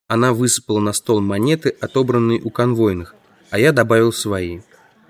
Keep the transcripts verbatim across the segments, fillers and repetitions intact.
Она высыпала на стол монеты, отобранные у конвойных, а я добавил свои.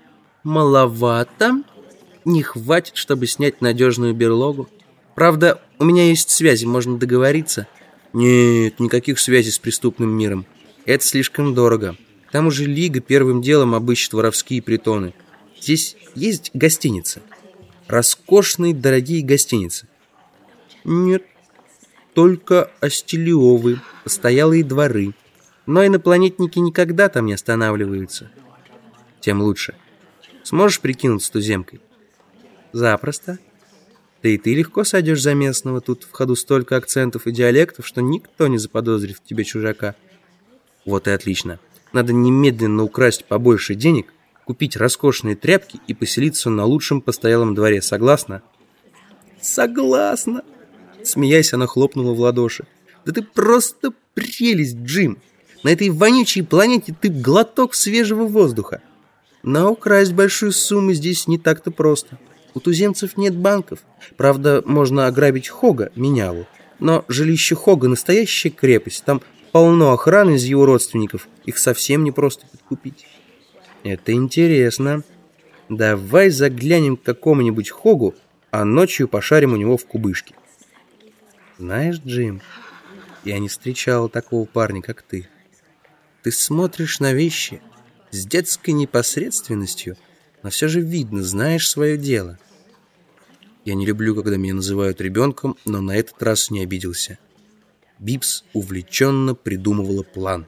Маловато. Не хватит, чтобы снять надежную берлогу. Правда, у меня есть связи, можно договориться. Нет, никаких связей с преступным миром. Это слишком дорого. К тому же Лига первым делом обыщет воровские притоны. Здесь есть гостиницы. Роскошные, дорогие гостиницы. Нет, только Астильевы, постоялые дворы. Но инопланетники никогда там не останавливаются. Тем лучше. Сможешь прикинуться туземкой? Запросто. Да и ты легко сойдешь за местного. Тут в ходу столько акцентов и диалектов, что никто не заподозрит в тебе чужака. Вот и отлично. Надо немедленно украсть побольше денег, купить роскошные тряпки и поселиться на лучшем постоялом дворе. Согласна? Согласна. Смеясь, она хлопнула в ладоши. Да ты просто прелесть, Джим. На этой вонючей планете ты глоток свежего воздуха. Но украсть большую сумму здесь не так-то просто. У туземцев нет банков. Правда, можно ограбить Хога, менялу. Но жилище Хога настоящая крепость. Там полно охраны из его родственников. Их совсем не просто подкупить. Это интересно. Давай заглянем к какому-нибудь Хогу, а ночью пошарим у него в кубышке. Знаешь, Джим, я не встречал такого парня, как ты. Ты смотришь на вещи с детской непосредственностью, но все же видно, знаешь свое дело. Я не люблю, когда меня называют ребенком, но на этот раз не обиделся. Бибс увлеченно придумывала план.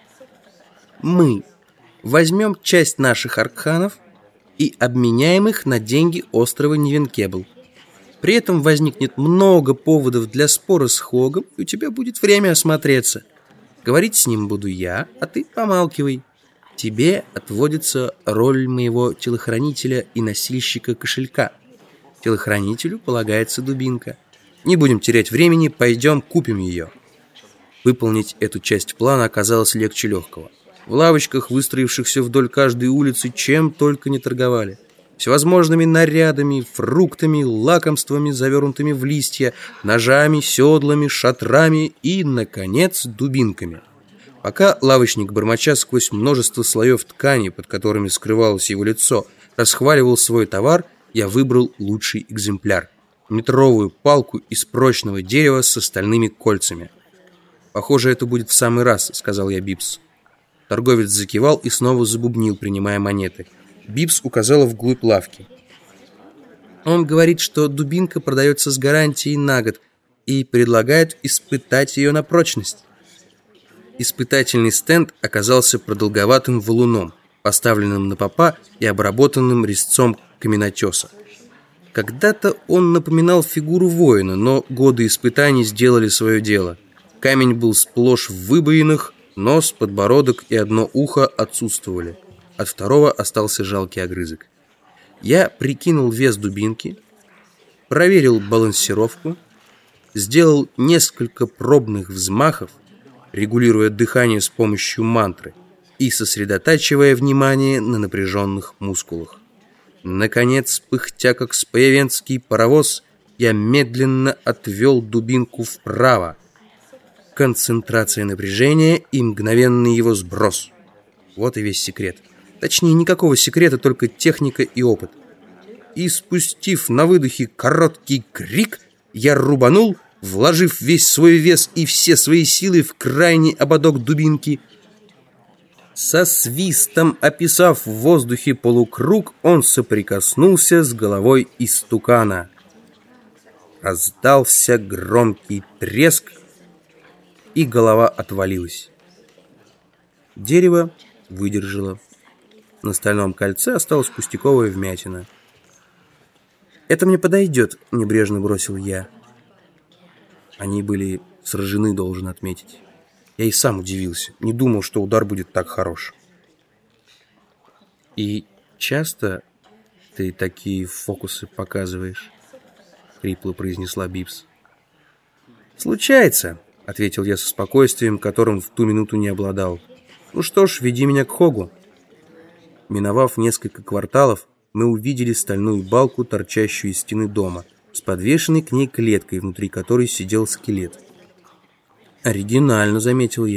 Мы возьмем часть наших аркханов и обменяем их на деньги острова Нивенкебл. При этом возникнет много поводов для спора с Хогом, и у тебя будет время осмотреться. Говорить с ним буду я, а ты помалкивай. Тебе отводится роль моего телохранителя и носильщика кошелька. Телохранителю полагается дубинка. Не будем терять времени, пойдем купим ее. Выполнить эту часть плана оказалось легче легкого. В лавочках, выстроившихся вдоль каждой улицы, чем только не торговали. Всевозможными нарядами, фруктами, лакомствами, завернутыми в листья, ножами, седлами, шатрами и, наконец, дубинками. Пока лавочник, бормоча сквозь множество слоев ткани, под которыми скрывалось его лицо, расхваливал свой товар, я выбрал лучший экземпляр – метровую палку из прочного дерева с остальными кольцами. «Похоже, это будет в самый раз», – сказал я Бибс. Торговец закивал и снова забубнил, принимая монеты. Бибс указала вглубь лавки. Он говорит, что дубинка продается с гарантией на год и предлагает испытать ее на прочность. Испытательный стенд оказался продолговатым валуном, поставленным на попа и обработанным резцом каменотеса. Когда-то он напоминал фигуру воина, но годы испытаний сделали свое дело. Камень был сплошь в выбоинах, нос, подбородок и одно ухо отсутствовали. От второго остался жалкий огрызок. Я прикинул вес дубинки, проверил балансировку, сделал несколько пробных взмахов, регулируя дыхание с помощью мантры и сосредотачивая внимание на напряженных мускулах. Наконец, пыхтя как спаявенский паровоз, я медленно отвел дубинку вправо. Концентрация напряжения и мгновенный его сброс. Вот и весь секрет. Точнее, никакого секрета, только техника и опыт. И спустив на выдохе короткий крик, я рубанул, вложив весь свой вес и все свои силы в крайний ободок дубинки. Со свистом описав в воздухе полукруг, он соприкоснулся с головой истукана. Раздался громкий треск, и голова отвалилась. Дерево выдержало. На стальном кольце осталась пустяковая вмятина. «Это мне подойдет», — небрежно бросил я. Они были сражены, должен отметить. Я и сам удивился. Не думал, что удар будет так хорош. «И часто ты такие фокусы показываешь?» — хрипло произнесла Бибс. «Случается», — ответил я со спокойствием, которым в ту минуту не обладал. «Ну что ж, веди меня к Хогу». Миновав несколько кварталов, мы увидели стальную балку, торчащую из стены дома, с подвешенной к ней клеткой, внутри которой сидел скелет. «Оригинально», — заметил я.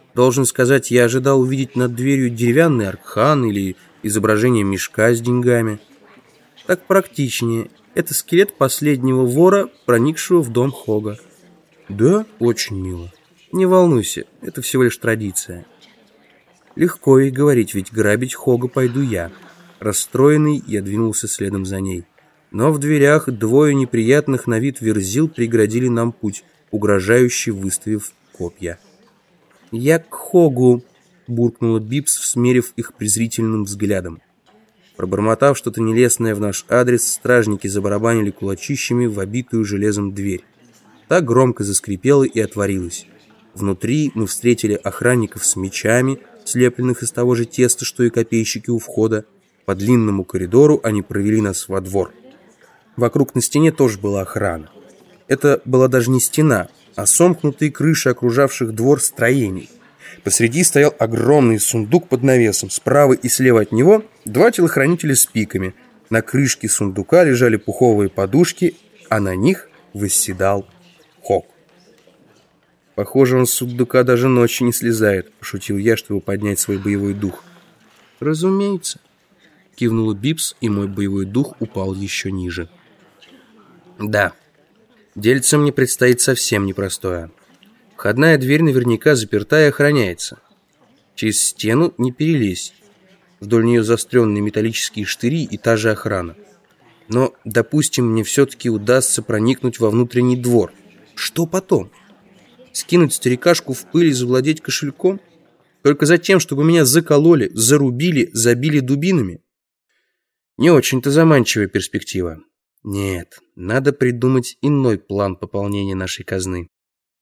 Должен сказать, я ожидал увидеть над дверью деревянный аркан или изображение мешка с деньгами. Так практичнее. Это скелет последнего вора, проникшего в дом Хога. Да, очень мило. Не волнуйся, это всего лишь традиция. Легко ей говорить, ведь грабить Хога пойду я. Расстроенный, я двинулся следом за ней. Но в дверях двое неприятных на вид верзил преградили нам путь, угрожающе выставив копья. «Я к Хогу!» — буркнула Бибс, всмерив их презрительным взглядом. Пробормотав что-то нелестное в наш адрес, стражники забарабанили кулачищами в обитую железом дверь. Та громко заскрипела и отворилась. Внутри мы встретили охранников с мечами, слепленных из того же теста, что и копейщики у входа. По длинному коридору они провели нас во двор. Вокруг на стене тоже была охрана. Это была даже не стена, а сомкнутые крыши окружавших двор строений. Посреди стоял огромный сундук под навесом. Справа и слева от него два телохранителя с пиками. На крышке сундука лежали пуховые подушки, а на них восседал Хог. «Похоже, он с сундука даже ночью не слезает», — пошутил я, чтобы поднять свой боевой дух. «Разумеется», — кивнула Бибс, и мой боевой дух упал еще ниже. «Да, дельце мне предстоит совсем непростое. Входная дверь наверняка заперта и охраняется. Через стену не перелезть. Вдоль нее заостренные металлические штыри и та же охрана. Но, допустим, мне все-таки удастся проникнуть во внутренний двор. Что потом? Скинуть старикашку в пыль и завладеть кошельком? Только за тем, чтобы меня закололи, зарубили, забили дубинами? Не очень-то заманчивая перспектива. Нет, надо придумать иной план пополнения нашей казны.